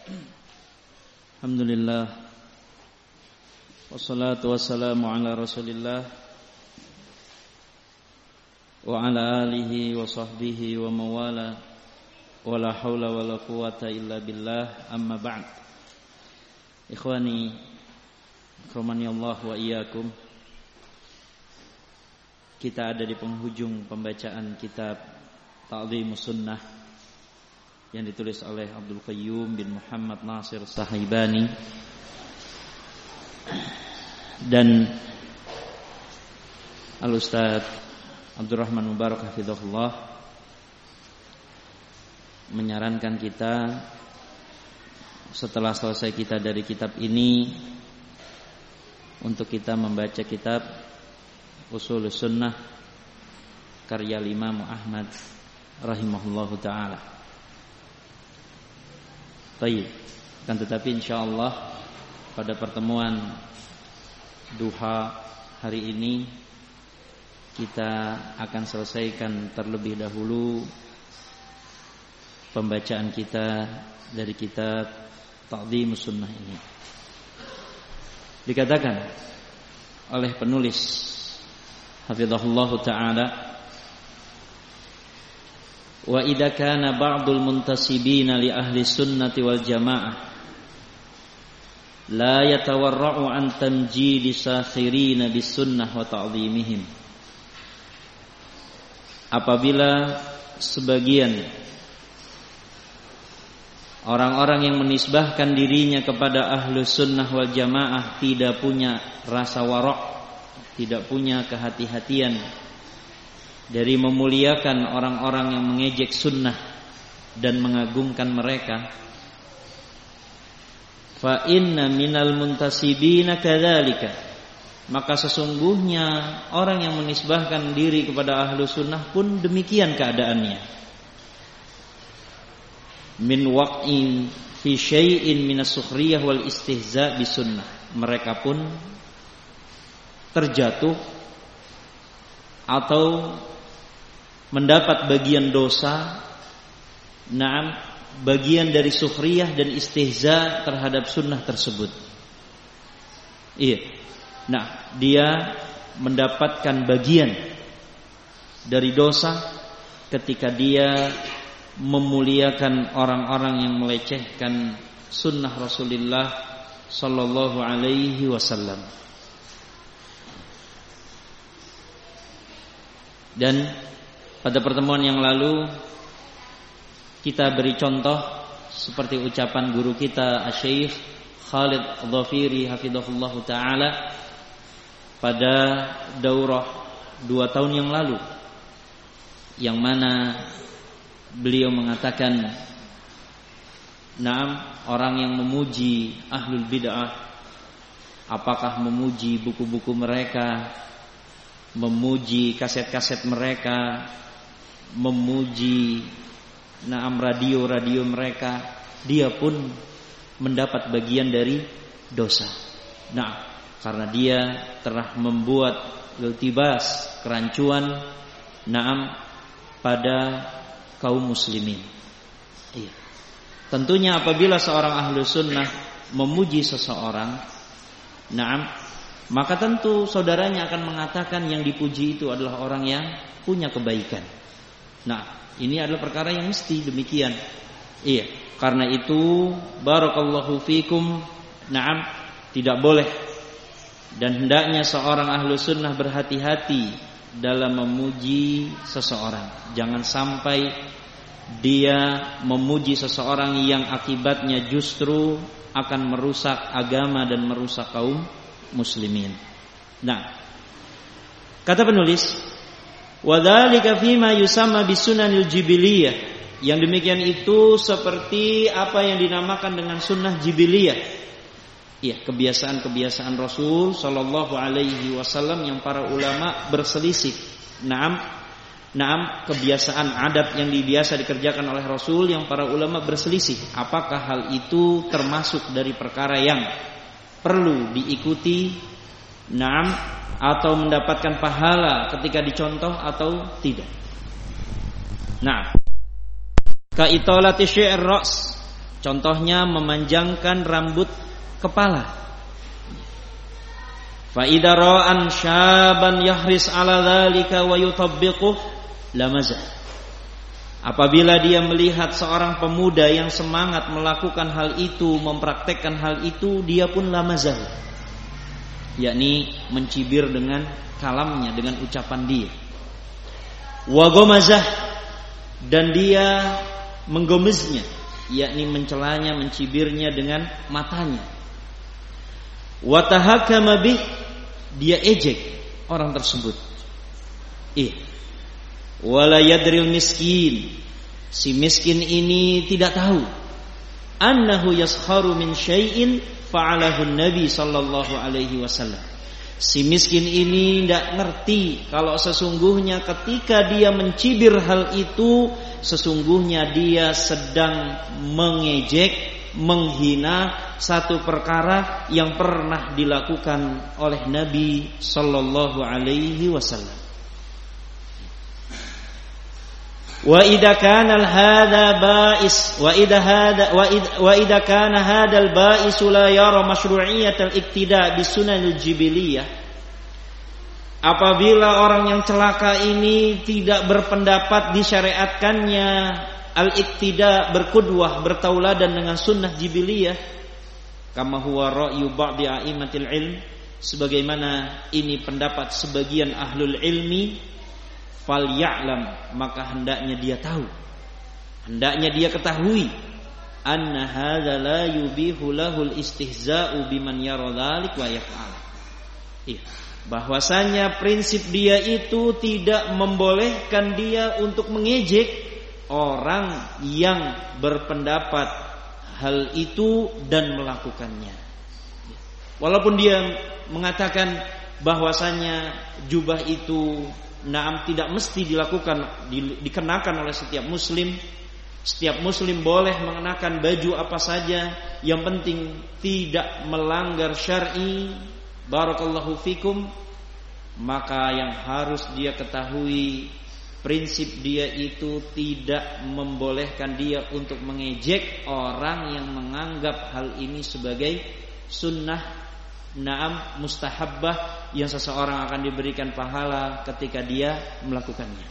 Alhamdulillah. Wassalatu wassalamu ala Rasulillah wa ala alihi wa sahbihi wa mawala wa la hawla wa la quwata illa billah, amma ba'd. Ikhwani rahimani Allah wa iyyakum. Kita ada di penghujung pembacaan kitab Ta'dhimus Sunnah yang ditulis oleh Abdul Qayyum bin Muhammad Nasir Sahibani, dan Al-Ustaz Abdurrahman Mubarak hafizahullah menyarankan kita setelah selesai kita dari kitab ini untuk kita membaca kitab Ushulus Sunnah karya Imam Ahmad rahimahullahu ta'ala. Baik, kan tetapi insyaallah pada pertemuan duha hari ini kita akan selesaikan terlebih dahulu pembacaan kita dari kitab Ta'dhimus Sunnah ini. Dikatakan oleh penulis hafizahullahu ta'ala, wa idza kana ba'dul muntasibina li ahli sunnati wal jamaah la yatawarra'u an tamjidi sakhirina bis sunnah wa ta'dhimihim. Apabila sebagian orang-orang yang menisbahkan dirinya kepada ahli sunnah wal jamaah tidak punya rasa wara', tidak punya kehati-hatian dari memuliakan orang-orang yang mengejek sunnah dan mengagungkan mereka, fa inna minal muntasibina kadzalika, maka sesungguhnya orang yang menisbahkan diri kepada ahlu sunnah pun demikian keadaannya. Min waq'in fi syai'in minas sukhriyah wal istihza' bisunnah, mereka pun terjatuh atau mendapat bagian dosa, bagian dari sukhriyah dan istihza terhadap sunnah tersebut. Iya. Nah, dia mendapatkan bagian dari dosa ketika dia memuliakan orang-orang yang melecehkan sunnah Rasulullah sallallahu alaihi wasallam. Dan pada pertemuan yang lalu kita beri contoh seperti ucapan guru kita Asy-Syaikh Khalid Dhafiri hafizahullah ta'ala pada daurah 2 tahun yang lalu, yang mana beliau mengatakan, orang yang memuji ahlul bid'ah, apakah memuji buku-buku mereka, memuji kaset-kaset mereka, memuji radio-radio mereka, dia pun mendapat bagian dari dosa. Karena dia telah membuat iltibas, kerancuan, pada kaum muslimin. Iya. Tentunya apabila seorang ahlu sunnah memuji seseorang, maka tentu saudaranya akan mengatakan yang dipuji itu adalah orang yang punya kebaikan. Ini adalah perkara yang mesti demikian. Iya, karena itu barakallahu fikum, tidak boleh dan hendaknya seorang ahlu sunnah berhati-hati dalam memuji seseorang. Jangan sampai dia memuji seseorang yang akibatnya justru akan merusak agama dan merusak kaum muslimin. Kata penulis, wadzalika fima yusamma bisunanil jibiliyah, yang demikian itu seperti apa yang dinamakan dengan sunnah jibiliyah. Iya, kebiasaan-kebiasaan Rasul sallallahu alaihi wasallam yang para ulama berselisih. Kebiasaan adab yang biasa dikerjakan oleh Rasul yang para ulama berselisih, apakah hal itu termasuk dari perkara yang perlu diikuti, atau mendapatkan pahala ketika dicontoh atau tidak. Ka italati syi'r ra's, Contohnya memanjangkan rambut kepala. Fa idza ra'an syaban yahris 'ala dzalika wa yutabbiquh lamazah. Apabila dia melihat seorang pemuda yang semangat melakukan hal itu, mempraktekkan hal itu, dia pun lamazah, yakni mencibir dengan kalamnya, dengan ucapan dia. Wa ghamazah, dan dia menggomeznya, yakni mencelanya, mencibirnya dengan matanya. Wa tahakkama bih, dia ejek orang tersebut. Wala yadril miskin, si miskin ini tidak tahu annahu yaskharu min syai'in fa'alahu Nabi sallallahu alaihi wasallam. Si miskin ini tidak ngerti kalau sesungguhnya ketika dia mencibir hal itu, sesungguhnya dia sedang mengejek, menghina satu perkara yang pernah dilakukan oleh Nabi sallallahu alaihi wasallam. Wa idza kana hadha ba'is wa idza kana hadzal ba'is la yara masyru'iyyat al-iktida' bis sunanil jibiliyah. Apabila orang yang celaka ini tidak berpendapat disyariatkannya al-iktida', berqudwah, bertauladan dengan sunnah jibiliyah, kama huwa ra'yu ba'di a'immatil ilm, sebagaimana ini pendapat sebagian ahlul ilmi, fal ya'lam, maka hendaknya dia tahu, hendaknya dia ketahui, anna hadza la yubihu lahul istihza'u biman yara dzalik wa yaf'al. Bahwasanya prinsip dia itu tidak membolehkan dia untuk mengejek orang yang berpendapat hal itu dan melakukannya. Walaupun dia mengatakan bahwasanya jubah itu tidak mesti dilakukan, dikenakan oleh setiap muslim. Setiap muslim boleh mengenakan baju apa saja, yang penting tidak melanggar syar'i. Barakallahu fikum. Maka yang harus dia ketahui, prinsip dia itu tidak membolehkan dia untuk mengejek orang yang menganggap hal ini sebagai sunnah, mustahabbah, yang seseorang akan diberikan pahala ketika dia melakukannya.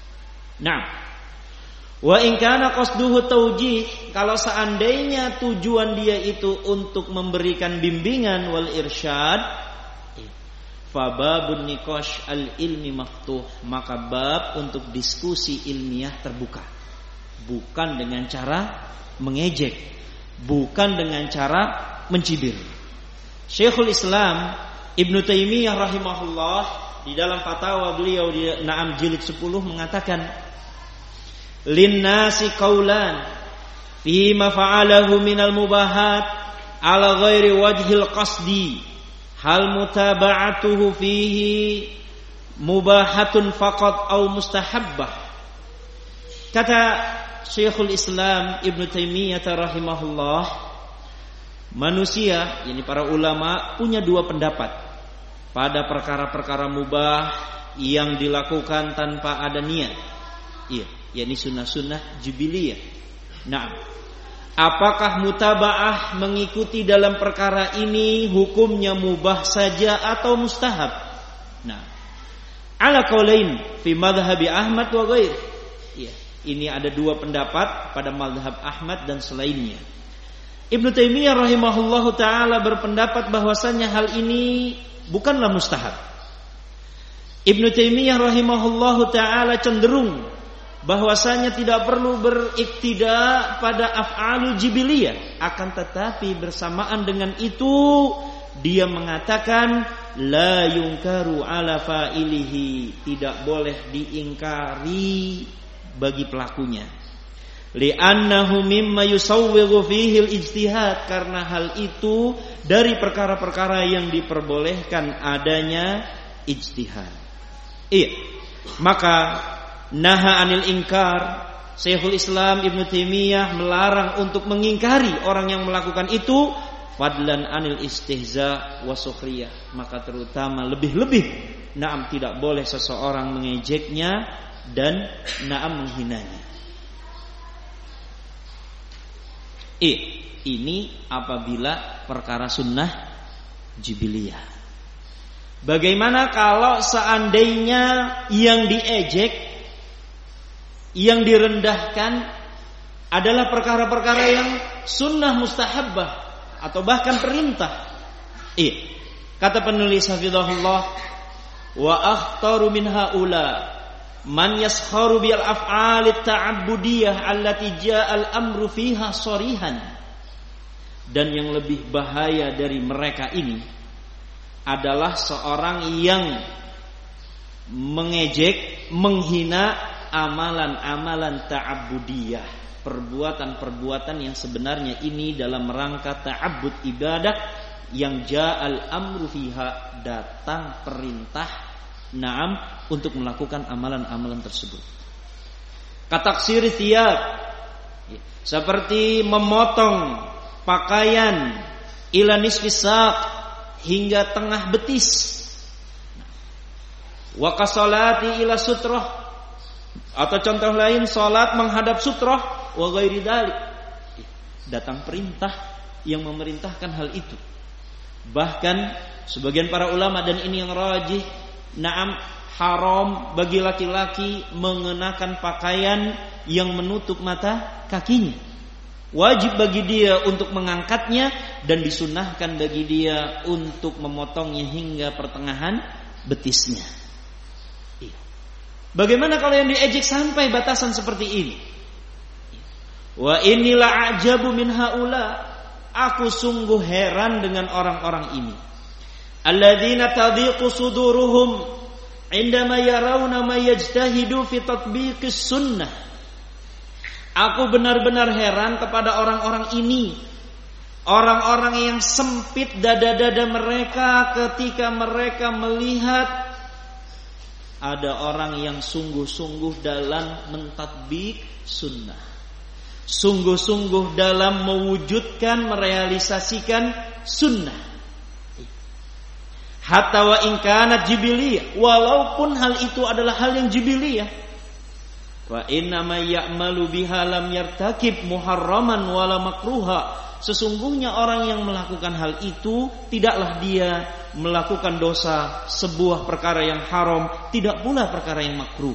Wa in kana qasduhu taujih, kalau seandainya tujuan dia itu untuk memberikan bimbingan wal irsyad, fa babun niqash al ilmi maftuh, maka bab untuk diskusi ilmiah terbuka. Bukan dengan cara mengejek, bukan dengan cara mencibir. Syekhul Islam Ibnu Taimiyah rahimahullah di dalam fatwa beliau di jilid 10 mengatakan, linnasi qaulan fi ma fa'alahu minal mubahat ala ghairi wajhil qasdi, hal mutaba'atuhu fihi mubahatun faqat au mustahabbah. Kata Syekhul Islam Ibnu Taimiyah rahimahullah, manusia, yakni para ulama, punya dua pendapat pada perkara-perkara mubah yang dilakukan tanpa ada niat. Yakni sunnah-sunnah jibiliyah. Apakah mutaba'ah mengikuti dalam perkara ini hukumnya mubah saja atau mustahab? Ala qaulain fi madhhabi Ahmad wa ghair. Ini ada dua pendapat pada mazhab Ahmad dan selainnya. Ibnu Taimiyah rahimahullahu taala berpendapat bahwasanya hal ini bukanlah mustahab. Ibnu Taimiyah rahimahullahu taala cenderung bahwasanya tidak perlu beriktida pada af'alul jibiliyah, akan tetapi bersamaan dengan itu dia mengatakan la yunkaru ala fa'ilihi, tidak boleh diingkari bagi pelakunya. Li'annahu mimma yusawwighu fihi al-ijtihad, karena hal itu dari perkara-perkara yang diperbolehkan adanya ijtihad. Maka naha anil ingkar, Syekhul Islam Ibnu Taimiyah melarang untuk mengingkari orang yang melakukan itu, fadlan anil istihza wa sukhriyah, maka terutama lebih-lebih tidak boleh seseorang mengejeknya dan menghinanya. Ini apabila perkara sunnah jibiliyah. Bagaimana kalau seandainya yang diejek, yang direndahkan adalah perkara-perkara yang sunnah mustahabbah atau bahkan perintah? Kata penulis hafizahullah, wa akhtaru min haula man yaskharu bil af'al at-ta'abbudiyah allati ja'al amru fiha sharihan. Dan yang lebih bahaya dari mereka ini adalah seorang yang mengejek, menghina amalan-amalan ta'abbudiyah, perbuatan-perbuatan yang sebenarnya ini dalam rangka ta'abbud ibadah yang ja'al amru fiha, datang perintah untuk melakukan amalan-amalan tersebut. Kataksir thiyab, seperti memotong pakaian ila nisfis saq, hingga tengah betis. Wa qasalati ila sutrah, atau contoh lain salat menghadap sutrah, wa ghairi dzalik. Datang perintah yang memerintahkan hal itu. Bahkan sebagian para ulama, dan ini yang rajih, haram bagi laki-laki mengenakan pakaian yang menutup mata kakinya. Wajib bagi dia untuk mengangkatnya, dan disunnahkan bagi dia untuk memotongnya hingga pertengahan betisnya. Bagaimana kalau yang diejek sampai batasan seperti ini? Wa inilah ajabu min haula, aku sungguh heran dengan orang-orang ini. Alladzina tadhiqu suduruhum indama yarawna ma yajtahidu fi tatbiqis sunnah. Aku benar-benar heran kepada orang-orang ini. Orang-orang yang sempit dada-dada mereka ketika mereka melihat ada orang yang sungguh-sungguh dalam mentatbik sunnah, sungguh-sungguh dalam mewujudkan, merealisasikan sunnah. Hatta wa in kanat jibiliyah, walaupun hal itu adalah hal yang jibiliyah. Wa inna may ya'malu biha lam yartakib muharraman wala makruha. Sesungguhnya orang yang melakukan hal itu tidaklah dia melakukan dosa, sebuah perkara yang haram, tidak pula perkara yang makruh.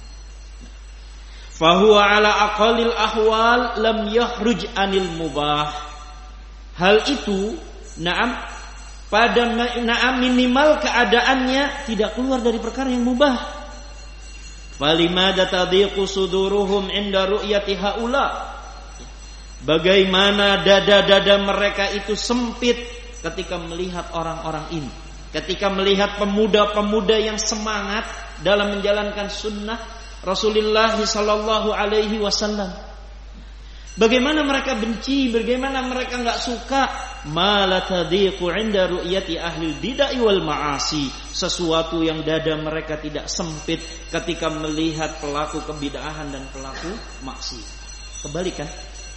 Fa huwa ala aqallil ahwal lam yakhruj anil mubah. Hal itu pada minimal keadaannya tidak keluar dari perkara yang mubah. Falimada tadhiqu suduruhum inda ru'yati haula. Bagaimana dada-dada mereka itu sempit ketika melihat orang-orang ini, ketika melihat pemuda-pemuda yang semangat dalam menjalankan sunnah Rasulullah sallallahu alaihi wasallam. Bagaimana mereka benci, bagaimana mereka enggak suka. Mala tadhiqu inda ru'yati ahli bid'ah wal ma'asi. Sesuatu yang dada mereka tidak sempit ketika melihat pelaku kebid'ahan dan pelaku maksiat. Kebalikan.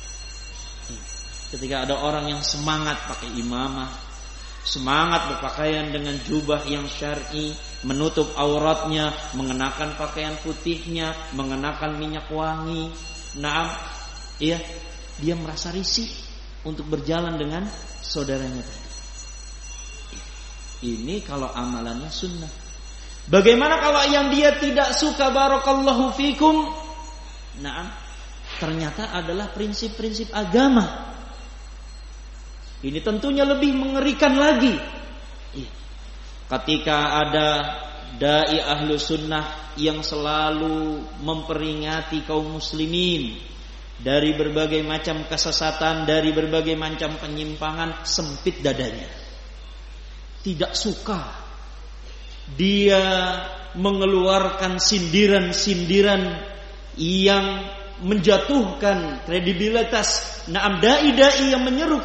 Ketika ada orang yang semangat pakai imamah, semangat berpakaian dengan jubah yang syar'i, menutup auratnya, mengenakan pakaian putihnya, mengenakan minyak wangi, dia merasa risih untuk berjalan dengan saudaranya tadi. Ini kalau amalannya sunnah. Bagaimana kalau yang dia tidak suka, barakallahu fikum, ternyata adalah prinsip-prinsip agama. Ini tentunya lebih mengerikan lagi. Ketika ada dai ahlu sunnah yang selalu memperingati kaum muslimin dari berbagai macam kesesatan, dari berbagai macam penyimpangan, sempit dadanya. Tidak suka dia mengeluarkan sindiran-sindiran yang menjatuhkan kredibilitas dai-dai yang menyeru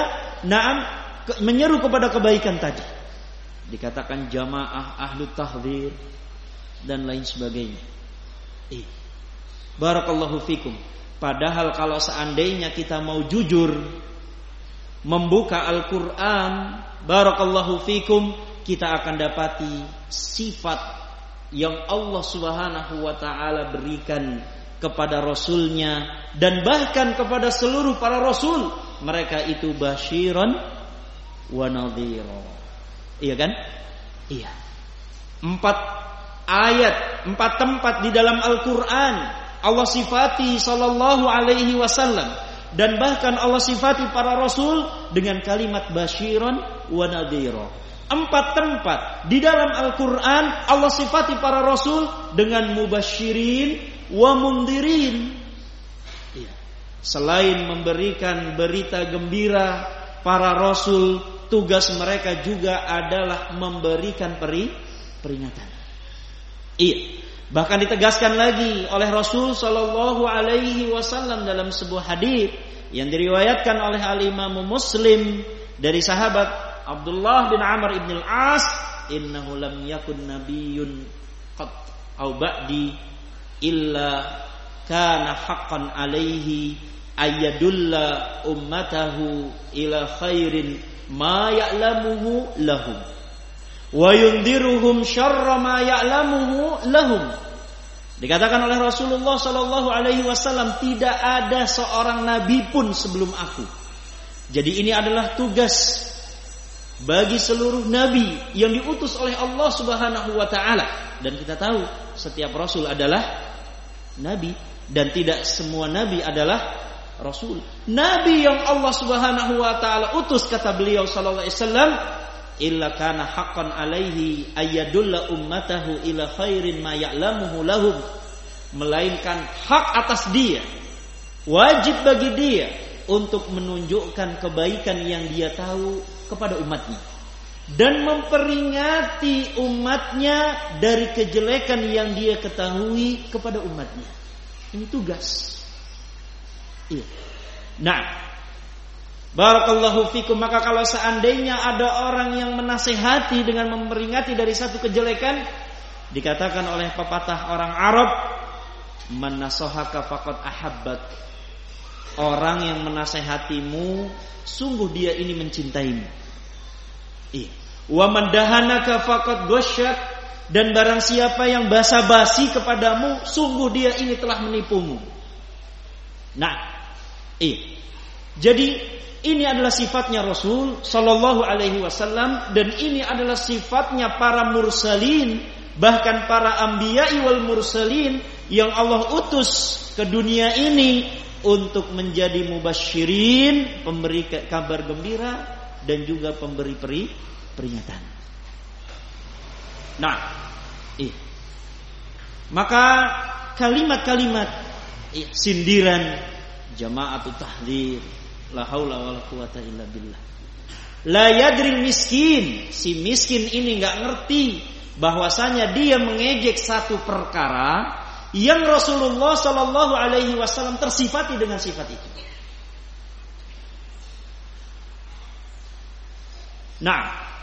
kepada kebaikan tadi. Dikatakan jamaah ahlu tahdzir dan lain sebagainya. Barakallahu fikum. Padahal kalau seandainya kita mau jujur membuka Al-Quran, barakallahu fikum, kita akan dapati sifat yang Allah subhanahu wa ta'ala berikan kepada Rasulnya, dan bahkan kepada seluruh para Rasul. Mereka itu basyiran wa nadhira. Iya kan? Iya. 4 ayat, 4 tempat di dalam Al-Quran Allah sifati sallallahu alaihi wasallam, dan bahkan Allah sifati para Rasul dengan kalimat basyiran wa nadhira. 4 tempat di dalam Al-Quran Allah sifati para Rasul dengan mubasyirin wa mundhirin. Selain memberikan berita gembira, para Rasul tugas mereka juga adalah memberikan peringatan. Iya. Bahkan ditegaskan lagi oleh Rasul sallallahu alaihi wasallam dalam sebuah hadis yang diriwayatkan oleh Al-Imam Muslim dari sahabat Abdullah bin Amr ibn al-As, innahu lam yakun nabiyyun qat au ba'di illa kana haqqan alaihi ayyadulla ummatahu ila khairin ma ya'lamuhu lahum wa yundhiruhum syarra ma ya'lamuhu lahum. Dikatakan oleh Rasulullah sallallahu alaihi wasallam, tidak ada seorang nabi pun sebelum aku. Jadi ini adalah tugas bagi seluruh nabi yang diutus oleh Allah Subhanahu wa taala, dan kita tahu setiap rasul adalah nabi dan tidak semua nabi adalah rasul. Nabi yang Allah Subhanahu wa taala utus, kata beliau sallallahu alaihi wasallam, illa kana haqqan alaihi ayyadulla ummatahu ila khairin ma ya'lamuhu lahum, melainkan hak atas dia, wajib bagi dia untuk menunjukkan kebaikan yang dia tahu kepada umatnya dan memperingati umatnya dari kejelekan yang dia ketahui kepada umatnya. Ini tugas. Iya. Nah, barakallahu fikum, maka kalau seandainya ada orang yang menasihati dengan memperingati dari satu kejelekan, dikatakan oleh pepatah orang Arab, man nasahaka faqad ahabbak. Orang yang menasihatimu, sungguh dia ini mencintaimu. Iya. Wa man dahanaka faqad ghasyak, dan barang siapa yang basa-basi kepadamu, sungguh dia ini telah menipumu. Nah, jadi ini adalah sifatnya Rasul sallallahu alaihi wasallam, dan ini adalah sifatnya para mursalin, bahkan para anbiya'i wal mursalin yang Allah utus ke dunia ini untuk menjadi mubasyirin, pemberi kabar gembira, dan juga pemberi peringatan. Nah, maka kalimat-kalimat sindiran, jama'atut tahdzir, la haula wala quwata illa billah. La yadril miskin, si miskin ini enggak ngerti bahwasanya dia mengejek satu perkara yang Rasulullah sallallahu alaihi wasallam tersifati dengan sifat itu. Nah,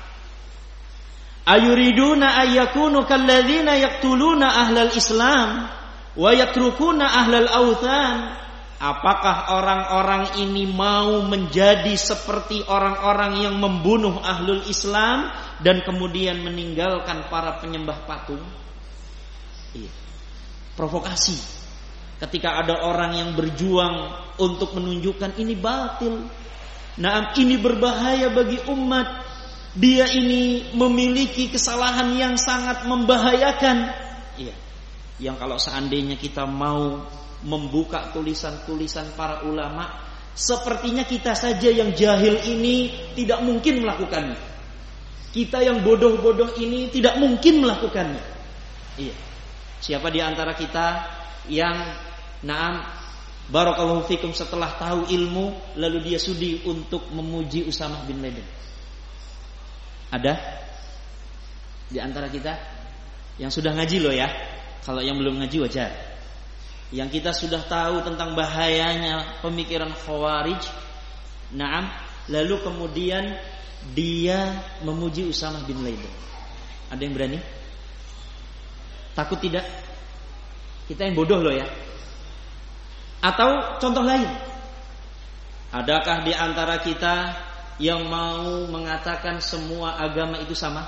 ayuriduna ayyakunu kalladzina yaqtuluna ahlal Islam wa yatrukuna ahlal authan. Apakah orang-orang ini mau menjadi seperti orang-orang yang membunuh ahlul Islam dan kemudian meninggalkan para penyembah patung? Iya. Provokasi. Ketika ada orang yang berjuang untuk menunjukkan ini batil, nah ini berbahaya bagi umat, dia ini memiliki kesalahan yang sangat membahayakan. Iya. Yang kalau seandainya kita mau membuka tulisan-tulisan para ulama, sepertinya kita saja yang jahil ini tidak mungkin melakukannya. Kita yang bodoh-bodoh ini tidak mungkin melakukannya. Iya. Siapa di antara kita yang barakallahu fikum setelah tahu ilmu lalu dia sudi untuk memuji Usamah bin Laden? Ada di antara kita yang sudah ngaji loh ya. Kalau yang belum ngaji wajar. Yang kita sudah tahu tentang bahayanya pemikiran Khawarij, lalu kemudian dia memuji Usamah bin Laden. Ada yang berani? Takut tidak? Kita yang bodoh loh ya. Atau contoh lain, adakah di antara kita yang mau mengatakan semua agama itu sama?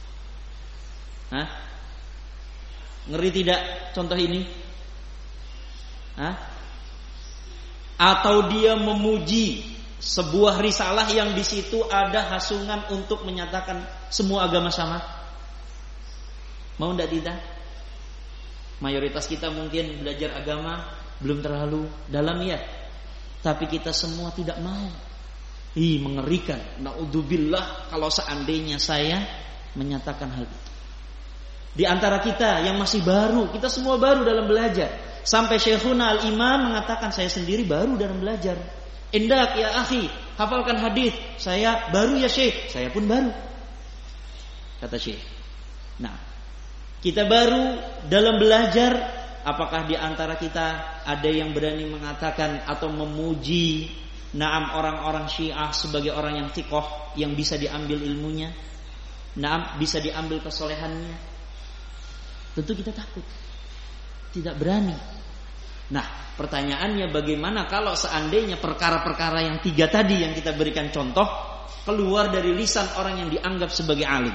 Ngeri tidak contoh ini? Atau dia memuji sebuah risalah yang di situ ada hasungan untuk menyatakan semua agama sama? Mau tidak tidak? Mayoritas kita mungkin belajar agama belum terlalu dalam ya, tapi kita semua tidak mau. Mengerikan. Naudzubillah kalau seandainya saya menyatakan hal itu. Di antara kita yang masih baru, kita semua baru dalam belajar. Sampai Syekhuna Al-Imam mengatakan, saya sendiri baru dalam belajar. Indak ya akhi, hafalkan hadis. Saya baru ya Syekh, saya pun baru. Kata Syekh. Nah, kita baru dalam belajar. Apakah di antara kita ada yang berani mengatakan atau memuji orang-orang Syiah sebagai orang yang thiqah, yang bisa diambil ilmunya, bisa diambil kesolehannya? Tentu kita takut, tidak berani. Nah, pertanyaannya bagaimana kalau seandainya perkara-perkara yang 3 tadi yang kita berikan contoh keluar dari lisan orang yang dianggap sebagai alim,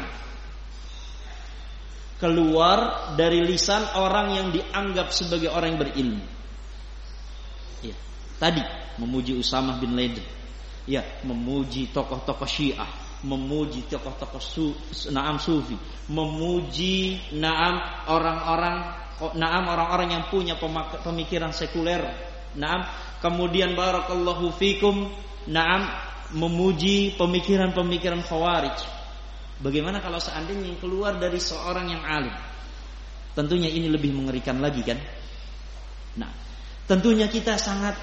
keluar dari lisan orang yang dianggap sebagai orang yang berilmu. Ya, tadi memuji Usamah bin Laden, ya, memuji tokoh-tokoh Syiah, memuji tokoh-tokoh Sufi, memuji orang-orang yang punya pemikiran sekuler, kemudian barakallahu fikum, memuji pemikiran-pemikiran Khawarij. Bagaimana kalau seandainya yang keluar dari seorang yang alim? Tentunya ini lebih mengerikan lagi kan? Nah, tentunya kita sangat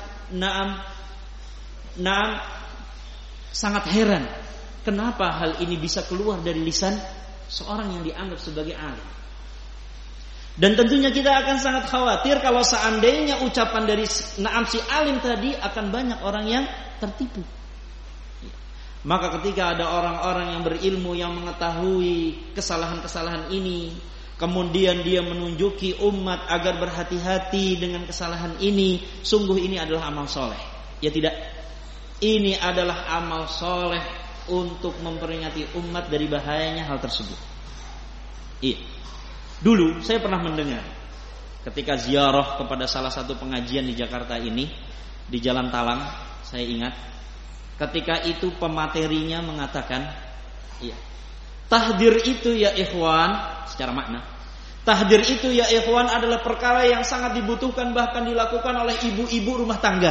sangat heran kenapa hal ini bisa keluar dari lisan seorang yang dianggap sebagai alim. Dan tentunya kita akan sangat khawatir kalau seandainya ucapan dari si alim tadi akan banyak orang yang tertipu. Maka ketika ada orang-orang yang berilmu yang mengetahui kesalahan-kesalahan ini, kemudian dia menunjuki umat agar berhati-hati dengan kesalahan ini, sungguh ini adalah amal soleh. Ya tidak? Ini adalah amal soleh untuk memperingati umat dari bahayanya hal tersebut. Iya. Dulu saya pernah mendengar ketika ziarah kepada salah satu pengajian di Jakarta ini, di Jalan Talang, saya ingat. Ketika itu pematerinya mengatakan, iya, tahdir itu ya ikhwan, secara makna, tahdir itu ya ikhwan adalah perkara yang sangat dibutuhkan, bahkan dilakukan oleh ibu-ibu rumah tangga.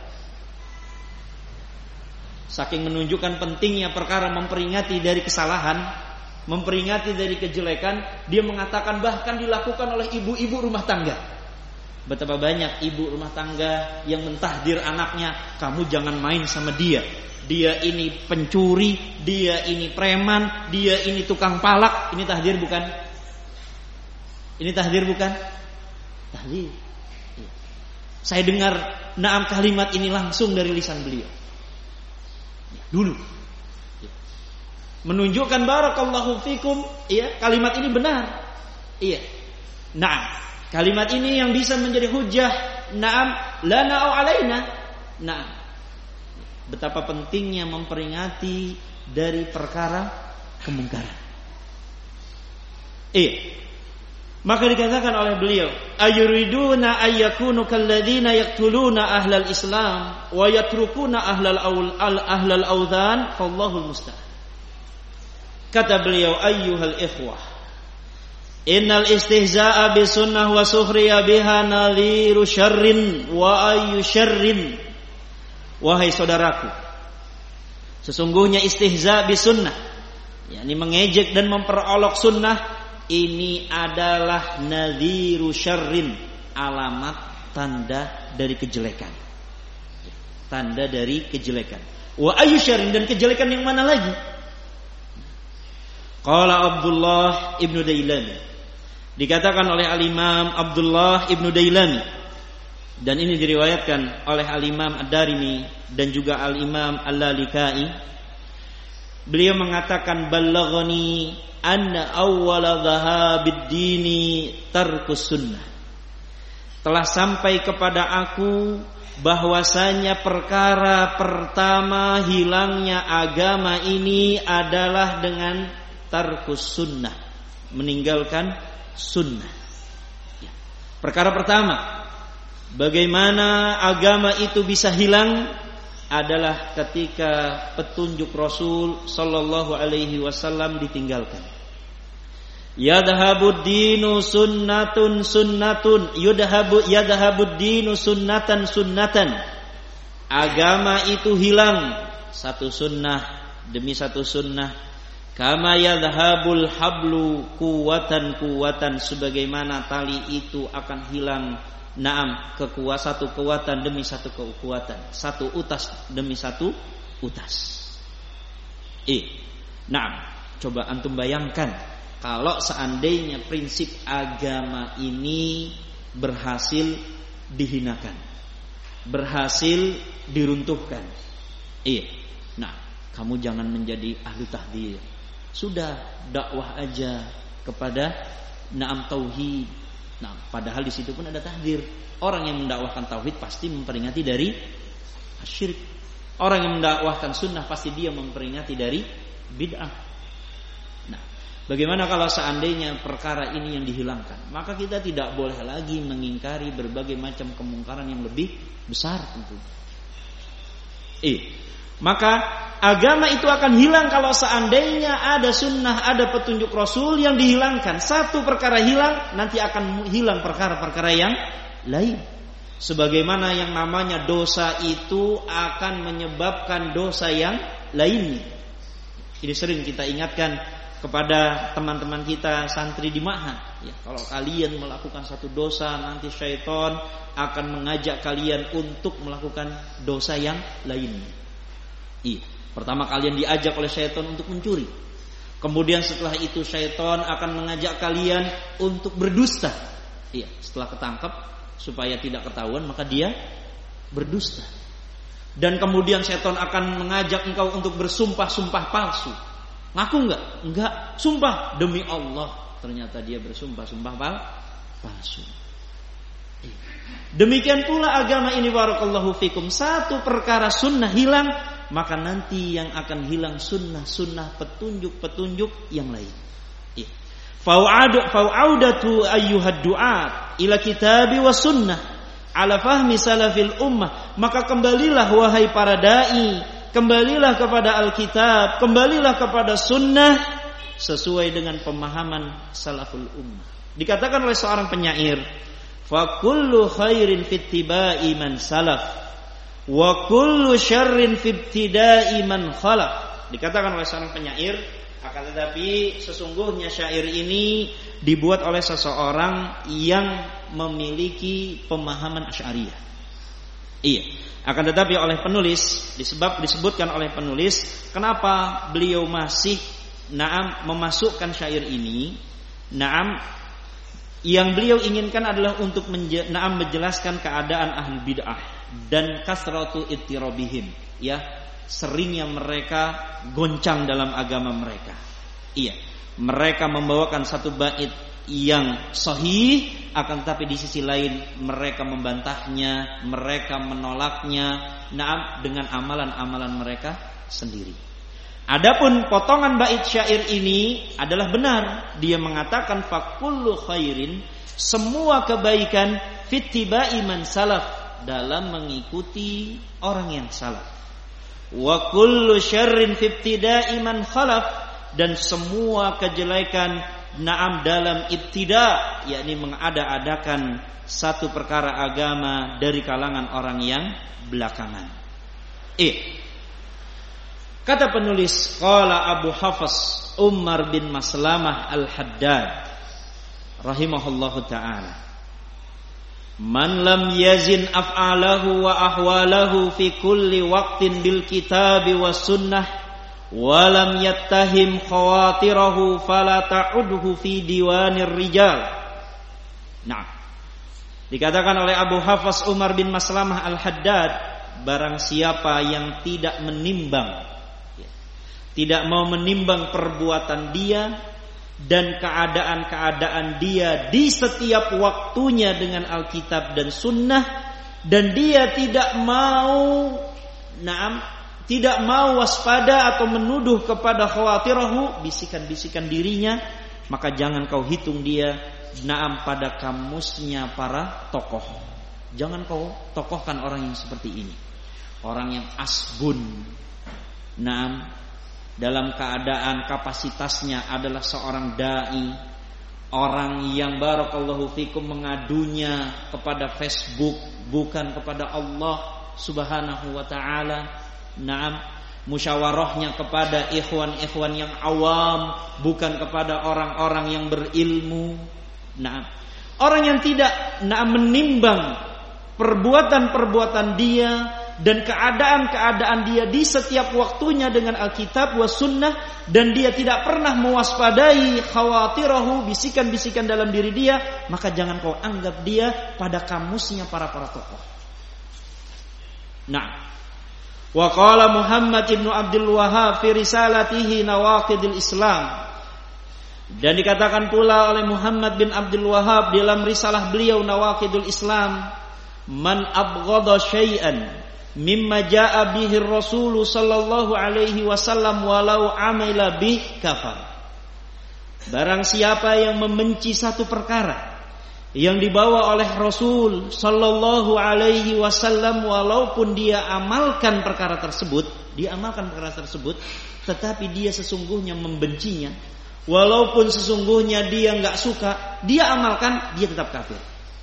Saking menunjukkan pentingnya perkara memperingati dari kesalahan, memperingati dari kejelekan, dia mengatakan bahkan dilakukan oleh ibu-ibu rumah tangga. Betapa banyak ibu rumah tangga yang mentahdir anaknya, kamu jangan main sama dia. Dia ini pencuri, dia ini preman, dia ini tukang palak. Ini tahdir bukan? Ini tahdir bukan? Tahdir. Saya dengar kalimat ini langsung dari lisan beliau. Dulu. Menunjukkan barakallahu fikum, ya, kalimat ini benar. Iya. Nah, kalimat ini yang bisa menjadi hujjah, lana au alaina. Nah, betapa pentingnya memperingati dari perkara kemungkaran. Iya. Maka dikatakan oleh beliau, ayuriduna ayyakunu kalladzina yaqtuluna ahlal Islam wa yatrukuna ahlal audhan, fallahul musta'an. Kata beliau, ayyuhal ikhwah, innal istihza'a bisunnah wa sukhriya biha nadhiru syarrin wa ayyu syarrin. Wahai saudaraku, sesungguhnya istihza' bisunnah, yakni mengejek dan memperolok sunnah, ini adalah nadhiru syarrin, alamat tanda dari kejelekan. Tanda dari kejelekan. Wa ayyu syarrin, dan kejelekan yang mana lagi? Qala Abdullah ibnu Dailami, dikatakan oleh al-Imam Abdullah ibnu Dailami, dan ini diriwayatkan oleh al-Imam Ad-Darimi dan juga al-Imam Al-Lalikai. Beliau mengatakan, ballaghani anna awwala dhahabid dini tarkus sunnah. Telah sampai kepada aku bahwasanya perkara pertama hilangnya agama ini adalah dengan tarkus sunnah, meninggalkan sunnah. Perkara pertama Bagaimana agama itu bisa hilang adalah ketika petunjuk Rasul sallallahu alaihi wasallam ditinggalkan. Yadhabud dinu sunnatun sunnatun yadhabud dinu sunnatan sunnatan. Agama itu hilang satu sunnah demi satu sunnah. Kama yadhabul hablu kuwatan sebagaimana tali itu akan hilang. Naam, satu kekuatan demi satu kekuatan, satu utas demi satu utas. Naam, coba antum bayangkan kalau seandainya prinsip agama ini berhasil dihinakan, berhasil diruntuhkan. Nah, kamu jangan menjadi ahlu tahdzir. Sudah dakwah aja kepada naam tauhid. Nah, padahal di situ pun ada tahdzir. Orang yang mendakwahkan tauhid pasti memperingati dari syirik. Orang yang mendakwahkan sunnah pasti dia memperingati dari bid'ah. Nah, bagaimana kalau seandainya perkara ini yang dihilangkan? Maka kita tidak boleh lagi mengingkari berbagai macam kemungkaran yang lebih besar tentu. Maka agama itu akan hilang kalau seandainya ada sunnah, ada petunjuk Rasul yang dihilangkan. Satu perkara hilang, nanti akan hilang perkara-perkara yang lain. Sebagaimana yang namanya dosa itu akan menyebabkan dosa yang lainnya. Ini sering kita ingatkan kepada teman-teman kita santri di ma'had. Ya, kalau kalian melakukan satu dosa, nanti syaitan akan mengajak kalian untuk melakukan dosa yang lainnya. Pertama kalian diajak oleh syaitan untuk mencuri. Kemudian setelah itu syaitan akan mengajak kalian untuk berdusta. Setelah ketangkep supaya tidak ketahuan maka dia berdusta. Dan kemudian syaitan akan mengajak engkau untuk bersumpah-sumpah palsu. Ngaku enggak? Enggak. Sumpah demi Allah. Ternyata dia bersumpah-sumpah palsu. Demikian pula agama ini barakallahu fikum. Satu perkara sunnah hilang, maka nanti yang akan hilang sunnah-sunnah petunjuk-petunjuk yang lain. Fa'audatu ayyuhad du'at ila kitabi wa sunnah ala fahmi salafil ummah. Maka kembalilah wahai para da'i, kembalilah kepada Alkitab, kembalilah kepada sunnah sesuai dengan pemahaman salaful ummah. Dikatakan oleh seorang penyair, fa kullu khairin fittiba'i man salaf wa kullu syarrin fi ibtida'i man khalaf. Dikatakan oleh seorang penyair, akan tetapi sesungguhnya syair ini dibuat oleh seseorang yang memiliki pemahaman Asy'ariyah. Akan tetapi oleh penulis disebutkan oleh penulis kenapa beliau masih memasukkan syair ini. Yang beliau inginkan adalah untuk menjelaskan keadaan ahli bid'ah dan kasratu ittirabihim, seringnya mereka goncang dalam agama mereka. Mereka membawakan satu bait yang sahih, akan tapi di sisi lain mereka membantahnya, mereka menolaknya, dengan amalan-amalan mereka sendiri. Adapun potongan bait syair ini adalah benar. Dia mengatakan fakullu khairin, semua kebaikan fittiba'i man salaf, dalam mengikuti orang yang salaf. Wa kullu syarrin fibtida'i man khalaf, dan semua kejelekan dalam ibtida, yakni mengada-adakan satu perkara agama dari kalangan orang yang belakangan. Kata penulis, qala Abu Hafs Umar bin Maslamah Al-Haddad rahimahullahu ta'ala, man lam yazin af'alahu wa ahwalahu fi kulli waqtin bil kitabi was sunnah wa lam yattahim khawatirahu fala ta'udhu fi diwanir rijal. Dikatakan oleh Abu Hafs Umar bin Maslamah Al-Haddad, barang siapa yang tidak menimbang, tidak mau menimbang perbuatan dia dan keadaan-keadaan dia di setiap waktunya dengan Alkitab dan Sunnah, dan dia tidak mau waspada atau menuduh kepada khawatirahu, bisikan-bisikan dirinya, maka jangan kau hitung dia pada kamusnya para tokoh. Jangan kau tokohkan orang yang seperti ini. Orang yang asbun. Dalam keadaan kapasitasnya adalah seorang dai. Orang yang barakallahu fikum mengadunya kepada Facebook, bukan kepada Allah subhanahu wa ta'ala. Musyawarahnya kepada ikhwan-ikhwan yang awam, bukan kepada orang-orang yang berilmu. Orang yang tidak menimbang perbuatan-perbuatan dia dan keadaan-keadaan dia di setiap waktunya dengan Alkitab was sunnah, dan dia tidak pernah mewaspadai khawatirahu, bisikan-bisikan dalam diri dia, maka jangan kau anggap dia pada kamusnya para tokoh. Wa qala Muhammad ibn Abdul Wahhab fi risalatihi Nawaqidil Islam. Dan dikatakan pula oleh Muhammad bin Abdul Wahhab dalam risalah beliau Nawaqidul Islam, man abghadha syai'an mimma jaa bihi Rasul sallallahu alaihi wasallam walau amila bih kafar. Barang siapa yang membenci satu perkara yang dibawa oleh Rasul sallallahu alaihi wasallam, walaupun dia amalkan perkara tersebut, tetapi dia sesungguhnya membencinya, walaupun sesungguhnya dia enggak suka, dia amalkan, dia tetap kafir.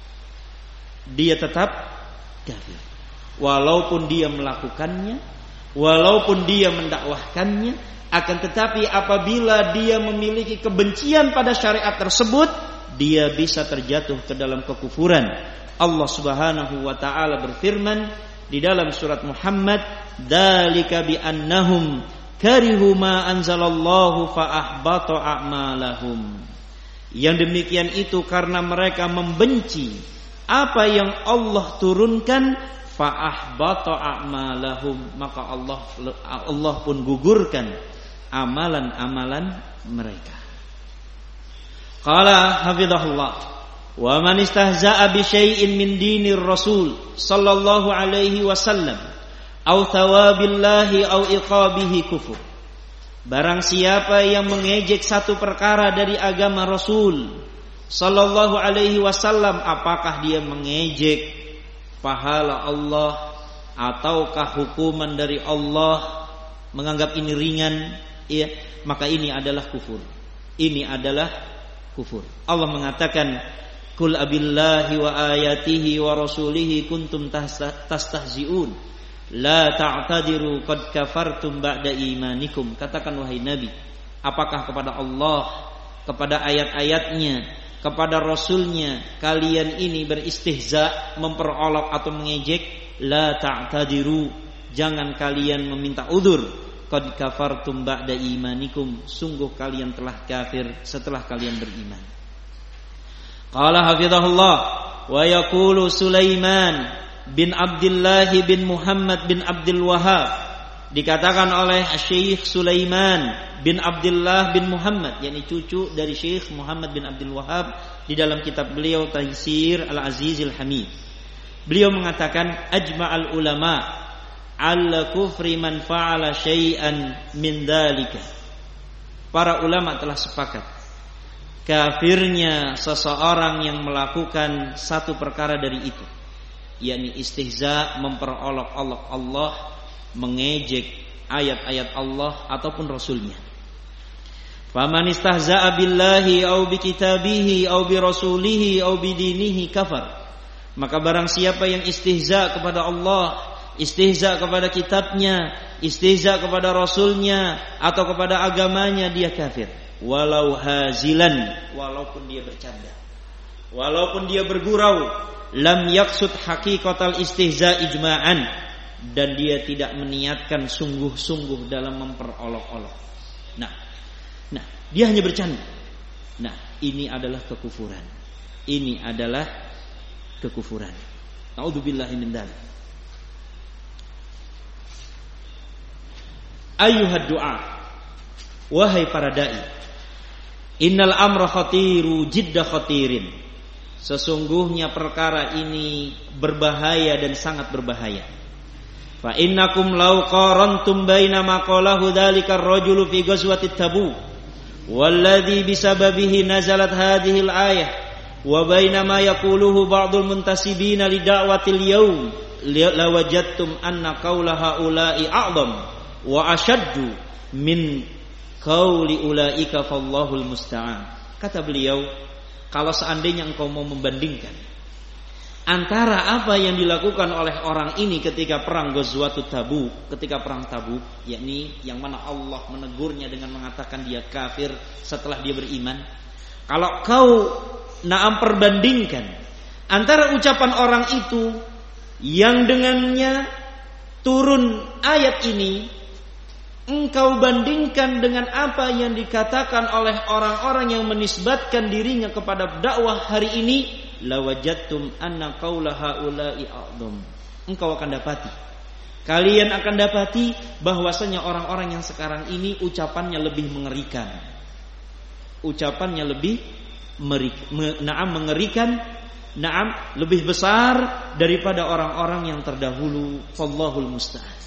Walaupun dia melakukannya, walaupun dia mendakwahkannya, akan tetapi apabila dia memiliki kebencian pada syariat tersebut, dia bisa terjatuh ke dalam kekufuran. Allah Subhanahu wa taala berfirman di dalam surat Muhammad, "Dzalika bi annahum karihu ma anzalallahu fa ahbata a'malahum." Yang demikian itu karena mereka membenci apa yang Allah turunkan, fa ahbata a'malahum, maka Allah pun gugurkan amalan-amalan mereka. Qala hafizahullah, wa man istahza'a bi syai'in min dinir Rasul sallallahu alaihi wasallam aw thawabillahi aw iqabihi kufur. Barang siapa yang mengejek satu perkara dari agama Rasul sallallahu alaihi wasallam, apakah dia mengejek pahala Allah ataukah hukuman dari Allah, menganggap ini ringan, maka ini adalah kufur. Ini adalah kufur. Allah mengatakan, "Qul abillahi wa ayatihi wa rasulihi kuntum tastahzi'un, la ta'tadiru qad kafartum ba'da imanikum." Katakan wahai Nabi, apakah kepada Allah, kepada ayat-ayatnya, kepada Rasulnya kalian ini beristihza, memperolok atau mengejek? La ta'tadiru, jangan kalian meminta udzur. Qad kafartum ba'da imanikum, sungguh kalian telah kafir setelah kalian beriman. Qala hafizahullah, wa yaqulu Sulaiman bin Abdullah bin Muhammad bin Abdul Wahhab, dikatakan oleh Syekh Sulaiman bin Abdullah bin Muhammad, yakni cucu dari Syekh Muhammad bin Abdul Wahhab, di dalam kitab beliau Taysir Al-Azizil Hamid. Beliau mengatakan, ajma'al ulama ala kufri man fa'ala syai'an min dzalika. Para ulama telah sepakat kafirnya seseorang yang melakukan satu perkara dari itu, yakni istihza, memperolok-olok Allah, mengejek ayat-ayat Allah ataupun Rasulnya. Faman istahza'a billahi aw bi kitabihi aw bi rasulihi aw bi dinihi kafar. Maka barang siapa yang istihza kepada Allah, istihza kepada kitabnya, istihza kepada Rasulnya atau kepada agamanya, dia kafir. Walau hazilan, walaupun dia bercanda, walaupun dia bergurau. Lam yaksud haqiqatal istihza ijma'an, dan dia tidak meniatkan sungguh-sungguh dalam memperolok-olok. Nah, dia hanya bercanda. Nah, ini adalah kekufuran. Ini adalah kekufuran. Na'udzubillahi min dzalik. Ayyuhad du'a, wahai para dai, innal amra khatiru jidda khatirin. Sesungguhnya perkara ini berbahaya dan sangat berbahaya. Fa innakum law qarantum baina ma qalahu dzalikar rajulu fi ghazwati Tabuk walladzi bisababihi nazalat hadhil ayah wa bainama yaquluhu ba'dul muntasibina li da'watil yaum lawajadtum anna qaula haula'i a'dham wa ashaddu min qauli ulaika fallahul musta'an. Kata beliau, kalau seandainya engkau mau membandingkan antara apa yang dilakukan oleh orang ini ketika perang Ghazwatut Tabuk, ketika perang Tabuk, yakni yang mana Allah menegurnya dengan mengatakan dia kafir setelah dia beriman. Kalau kau perbandingkan antara ucapan orang itu yang dengannya turun ayat ini, engkau bandingkan dengan apa yang dikatakan oleh orang-orang yang menisbatkan dirinya kepada dakwah hari ini, lawajadtum anna qaula haula'i a'dham. Engkau akan dapati, kalian akan dapati bahwasanya orang-orang yang sekarang ini ucapannya lebih mengerikan. Ucapannya lebih mengerikan, lebih besar daripada orang-orang yang terdahulu. Wallahul musta'an.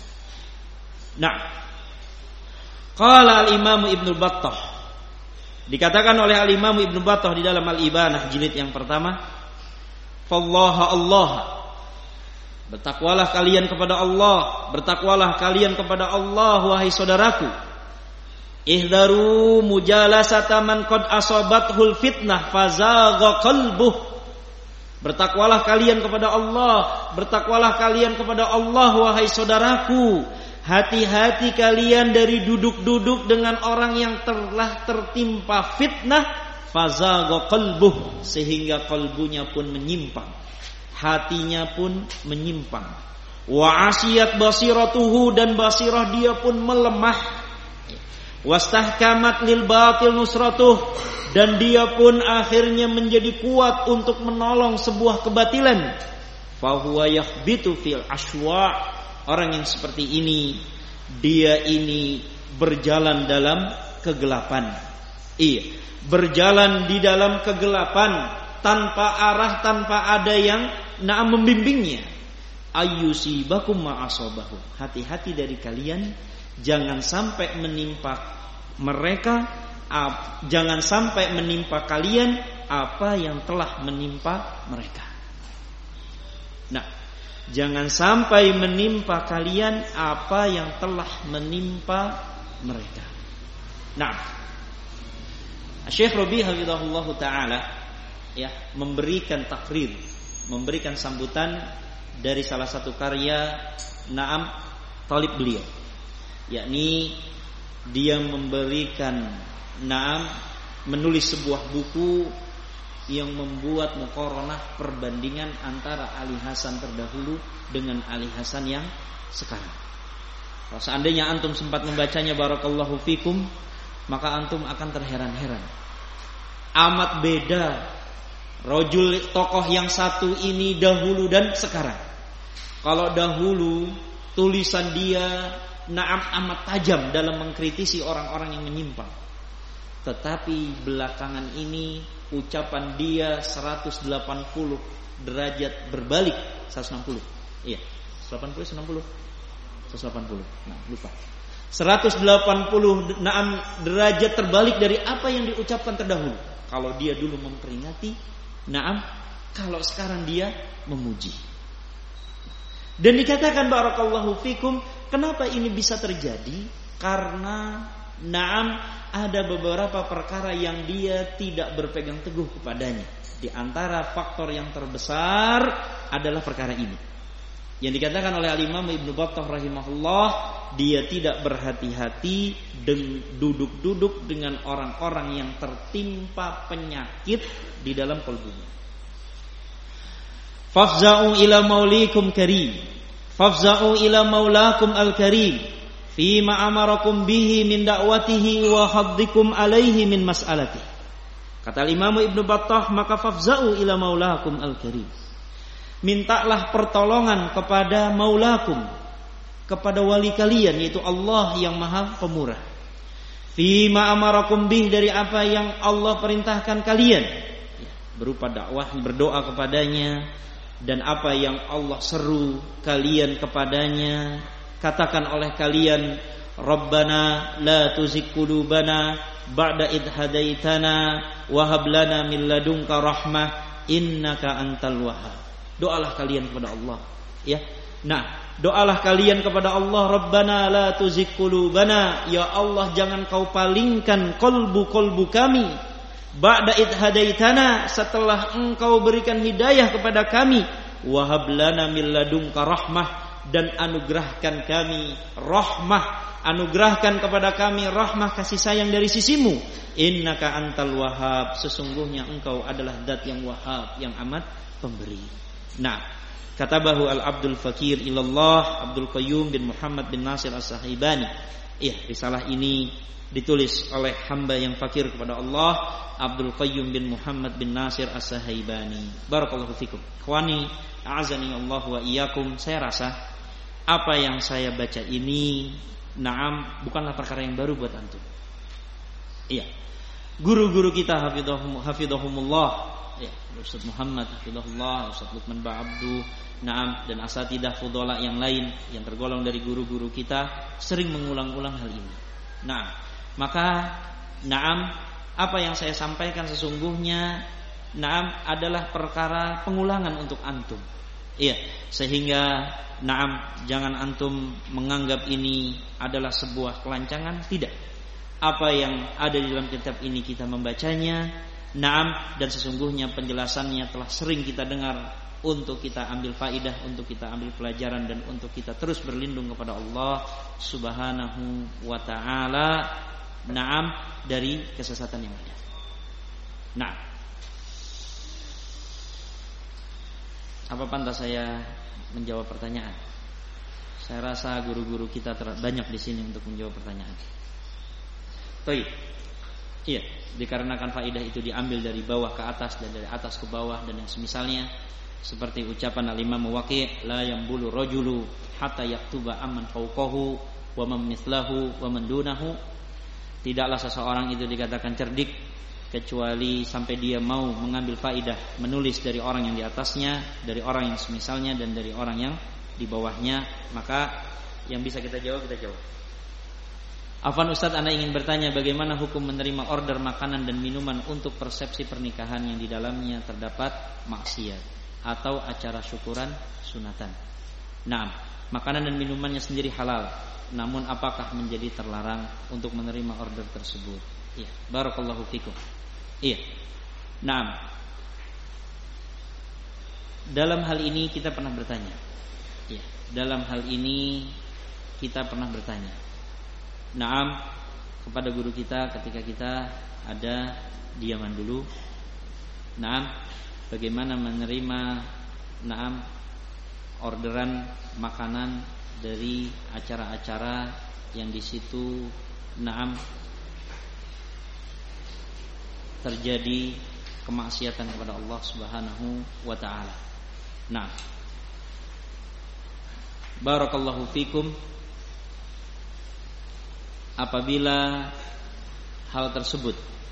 Qala al-Imam Ibnu Battah, dikatakan oleh al-Imam Ibnu Battah di dalam Al-Ibanah jilid yang pertama, fallaha Allah, bertakwalah kalian kepada Allah, bertakwalah kalian kepada Allah wahai saudaraku. Ihdaru mujalasata man qad asabathul fitnah fazagha qalbuh. Bertakwalah kalian kepada Allah, bertakwalah kalian kepada Allah wahai saudaraku. Hati-hati kalian dari duduk-duduk dengan orang yang telah tertimpa fitnah, fazagha qalbuh, sehingga kalbunya pun menyimpang, hatinya pun menyimpang. Wa asiyat basiratuhu, dan basirah dia pun melemah. Wastahkamat lil batil nusratuh, dan dia pun akhirnya menjadi kuat untuk menolong sebuah kebatilan. Fahuwa yakhbitu fil ashwa'. Orang yang seperti ini, dia ini berjalan dalam kegelapan. Iya, berjalan di dalam kegelapan, tanpa arah, tanpa ada yang membimbingnya. Ayyusibakum ma'asabahu. Hati-hati dari kalian, jangan sampai menimpa mereka, jangan sampai menimpa kalian apa yang telah menimpa mereka. Jangan sampai menimpa kalian apa yang telah menimpa mereka. Syekh Rabi' hafizahullah ta'ala memberikan takrir, memberikan sambutan dari salah satu karya talib beliau, yakni dia memberikan menulis sebuah buku yang membuat muqaranah perbandingan antara Ali Hasan terdahulu dengan Ali Hasan yang sekarang. Kalau seandainya antum sempat membacanya, barakallahu fikum, maka antum akan terheran-heran. Amat beda rajul tokoh yang satu ini dahulu dan sekarang. Kalau dahulu tulisan dia amat tajam dalam mengkritisi orang-orang yang menyimpang, tetapi belakangan ini ucapan dia 180 derajat berbalik. 160. Iya, 180 90. 180. Lupa. 180 derajat terbalik dari apa yang diucapkan terdahulu. Kalau dia dulu memperingati, kalau sekarang dia memuji. Dan dikatakan barakallahu fikum, kenapa ini bisa terjadi? Karena ada beberapa perkara yang dia tidak berpegang teguh kepadanya. Di antara faktor yang terbesar adalah perkara ini, yang dikatakan oleh Al-Imam Ibnu Battah rahimahullah, dia tidak berhati-hati dan duduk-duduk dengan orang-orang yang tertimpa penyakit di dalam kalbunya. Fafza'u ila maulikum karim, fafza'u ila maulakum al-karim fima amarakum bihi min da'watihi wa haddikum alaihi min mas'alati. Kata Imam Ibnu Battah, maka fafza'u ila maulakum al-karim, mintalah pertolongan kepada maulakum, kepada wali kalian, yaitu Allah yang maha pemurah. Fima amarakum bih, dari apa yang Allah perintahkan kalian, berupa dakwah, berdoa kepadanya, dan apa yang Allah seru kalian kepadanya. Katakan oleh kalian, Rabbana la tuzigh qulubana ba'da idh hadaitana wa hab lana min ladunka rahmah innaka antal wahhab. Doalah kalian kepada Allah, ya. Nah, doalah kalian kepada Allah, Rabbana la tuzigh qulubana, ya Allah jangan kau palingkan kolbu kami, ba'da id hadaitana, setelah engkau berikan hidayah kepada kami, wa hab lana min ladunka rahmah, dan anugerahkan kami rahmah, anugerahkan kepada kami rahmah kasih sayang dari sisimu, innaka antal wahhab, sesungguhnya engkau adalah zat yang wahhab, yang amat pemberi. Nah, katabahu al-Abdul Fakir ilallah Abdul Qayyum bin Muhammad bin Nasir as-Sahibani. Risalah ini ditulis oleh hamba yang fakir kepada Allah, Abdul Qayyum bin Muhammad bin Nasir as-Sahibani. Barakallahu fikum. Ikhwani, a'azani Allah wa iyyakum. Saya rasa apa yang saya baca ini bukanlah perkara yang baru buat antum. Guru-guru kita hafidhahumullah, Ustaz Muhammad hafidhahullah, Ustaz Luqman Ba'abdu, dan asatidah fudhala yang lain yang tergolong dari guru-guru kita sering mengulang-ulang hal ini. Maka apa yang saya sampaikan sesungguhnya adalah perkara pengulangan untuk antum. Sehingga jangan antum menganggap ini adalah sebuah kelancangan, tidak. Apa yang ada di dalam kitab ini kita membacanya, dan sesungguhnya penjelasannya telah sering kita dengar untuk kita ambil faidah, untuk kita ambil pelajaran, dan untuk kita terus berlindung kepada Allah Subhanahu wa ta'ala dari kesesatan yang ada. Apa pantas saya menjawab pertanyaan? Saya rasa guru-guru kita banyak di sini untuk menjawab pertanyaan. Dikarenakan faidah itu diambil dari bawah ke atas dan dari atas ke bawah dan yang semisalnya, seperti ucapan al-Imam Waqi', la yambulu rajulu hatta yaktuba amman fawqahu wa man mithlahu wa man dunahu. Tidaklah seseorang itu dikatakan cerdik kecuali sampai dia mau mengambil faidah, menulis dari orang yang di atasnya, dari orang yang semisalnya, dan dari orang yang di bawahnya. Maka yang bisa kita jawab, kita jawab. Afwan Ustaz, Anda ingin bertanya bagaimana hukum menerima order makanan dan minuman untuk persepsi pernikahan yang di dalamnya terdapat maksiat atau acara syukuran sunatan. Makanan dan minumannya sendiri halal, namun apakah menjadi terlarang untuk menerima order tersebut? Barakallahu fikum. Dalam hal ini kita pernah bertanya. Kepada guru kita ketika kita ada diaman dulu. Bagaimana menerima orderan makanan dari acara-acara yang di situ terjadi kemaksiatan kepada Allah Subhanahu wa ta'ala. Barakallahu fikum. Apabila hal tersebut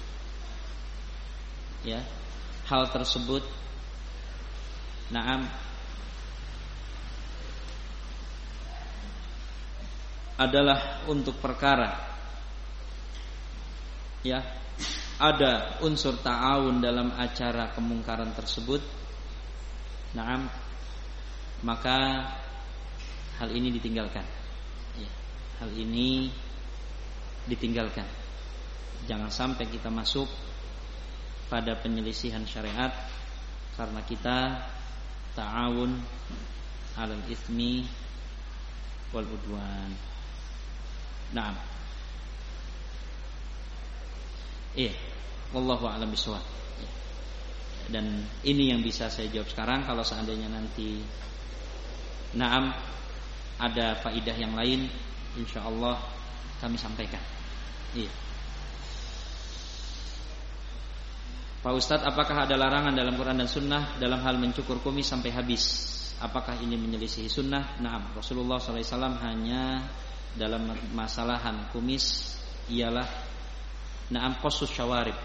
adalah untuk perkara ada unsur ta'awun dalam acara kemungkaran tersebut, maka hal ini ditinggalkan. Jangan sampai kita masuk pada penyelisihan syariat karena kita ta'awun 'alal itsmi wal udwan. Wallahu a'lam bishawab. Dan ini yang bisa saya jawab sekarang. Kalau seandainya nanti ada faidah yang lain, insyaallah kami sampaikan. Pak Ustadz, apakah ada larangan dalam Quran dan Sunnah dalam hal mencukur kumis sampai habis? Apakah ini menyelisihi Sunnah? Rasulullah SAW hanya dalam masalahan kumis ialah qassus syawarib.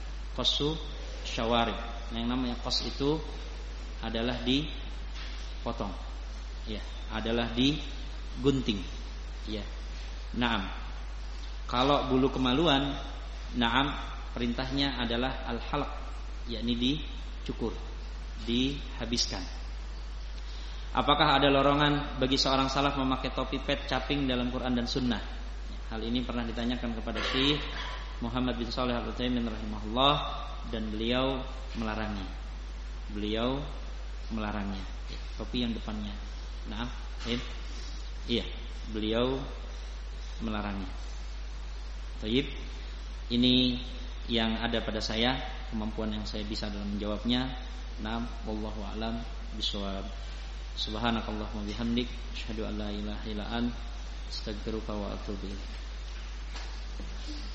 Yang namanya qas itu adalah dipotong, adalah digunting. Kalau bulu kemaluan, perintahnya adalah al-halq, yakni dicukur. dihabiskan. Apakah ada larangan bagi seorang salaf memakai topi pet caping dalam Quran dan Sunnah? Hal ini pernah ditanyakan kepada Syekh Muhammad bin Shalih Al-Utsaimin rahimahullah dan beliau melarangnya. Topi yang depannya. Nah, iya, beliau melarangnya. Baik, ini yang ada pada saya, kemampuan yang saya bisa dalam menjawabnya. Naam, wallahu a'lam bishawab. Subhanakallahumma bihamdik, asyhadu an la ilaha illa anta, astaghfiruka wa atubu ilaik.